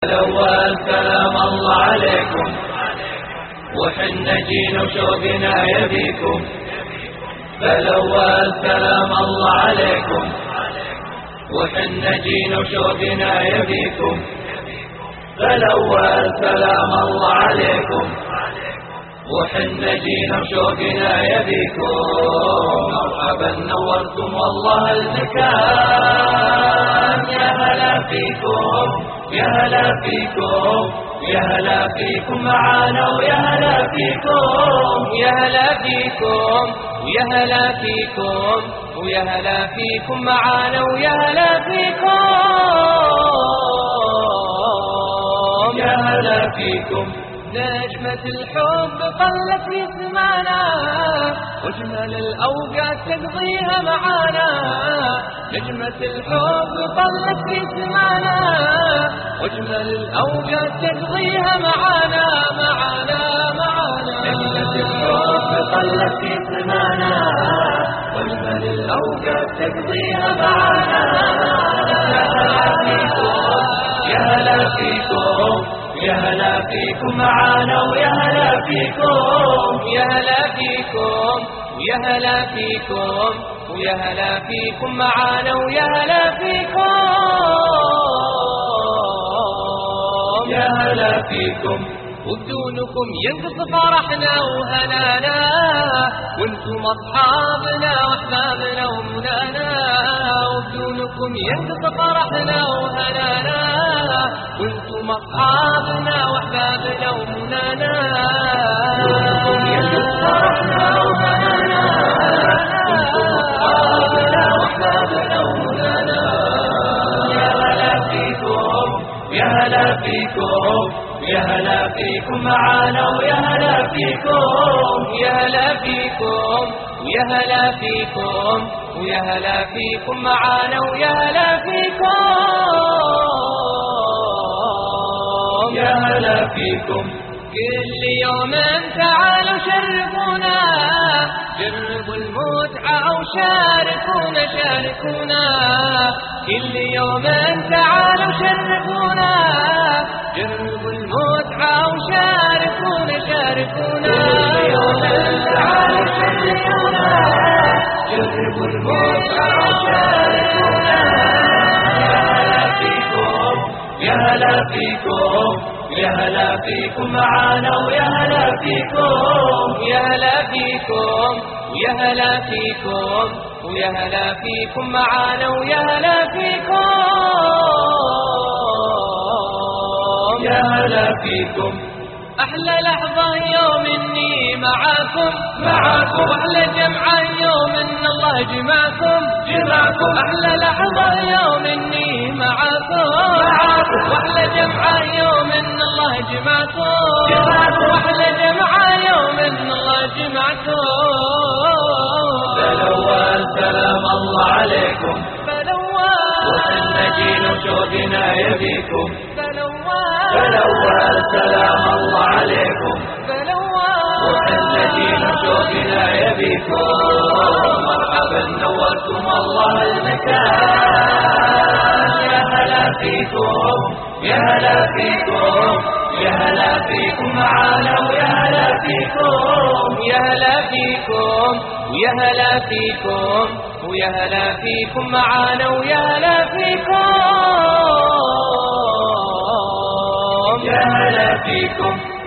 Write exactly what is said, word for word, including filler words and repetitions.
الأول سلام الله عليكم، وحنا جينا وشوقنا يبيكم. فالأول سلام الله عليكم، وحنا جينا وشوقنا يبيكم. فالأول سلام الله عليكم، وحنا جينا وشوقنا يبيكم. مرحبا نورتم والله المكان، يا هلا فيكم يا هلا فيكم يا هلا فيكم معانا ويا هلا فيكم يا هلا فيكم ويا هلا فيكم ويا هلا فيكم معانا ويا هلا فيكم يا هلا فيكم. نجمة الحب طلت في سمانا، واجمل الأوقات تقضيها معانا. نجمة الحب طلت في سمانا، واجمل الأوقات تقضيها معانا معانا معانا. نجمة الحب طلت في سمانا، واجمل الأوقات تقضيها معانا. يا هلا فيكم يا هلا فيكم معانا ويا هلا فيكم يا هلا فيكم ويا هلا فيكم ويا هلا فيكم معانا ويا هلا فيكم يا هلا فيكم. وبدونكم ينقص فرحنا وهنانا، وانتم اصحابنا واحبابنا ومنانا. وبدونكم ينقص فرحنا وهنانا، وانتم اصحابنا واحبابنا ومنانا. بدونكم ينقص فرحنا وهنانا، وانتم اصحابنا واحبابنا ومنانا. يا هلا فيكم يا هلا فيكم يا هلا فيكم معانا ويا هلا فيكم يا هلا فيكم ويا هلا فيكم ويا هلا فيكم معانا ويا هلا فيكم يا هلا فيكم. كل يوم تعالوا شرفونا، جربوا المتعة وشاركونا شاركونا. كل يوم تعالوا شرفونا، جربوا المتعة وشاركونا شاركونا. كل يوم تعالوا شرفونا، جربوا المتعة وشاركونا. يا هلا فيكم يا هلا فيكم معانا ويا هلا فيكم يا هلا فيكم ويا هلا فيكم ويا هلا فيكم معانا ويا هلا فيكم يا هلا فيكم. أحلى لحظة يوم إني معاكم معاكم. وأحلى جمعة يوم إن الله جمعكم جمعكم. أحلى لحظة يوم إني معاكم معاكم. وأحلى جمعة يوم إن الله جمعكم جمعكم. وأحلى جمعة يوم إن الله جمعكم. فالأول سلام الله عليكم، فالأول وحنا جينا وشوقنا يبيكم. فالأول فالأول سلام الله عليكم، فالأول وحنا جينا وشوقنا يبيكم. مرحبا نورتم والله المكان، يا هلا فيكم يا هلا فيكم يا هلا فيكم معانا ويا هلا فيكم يا هلا فيكم ويا هلا فيكم ويا هلا فيكم معانا ويا هلا فيكم يا هلا فيكم.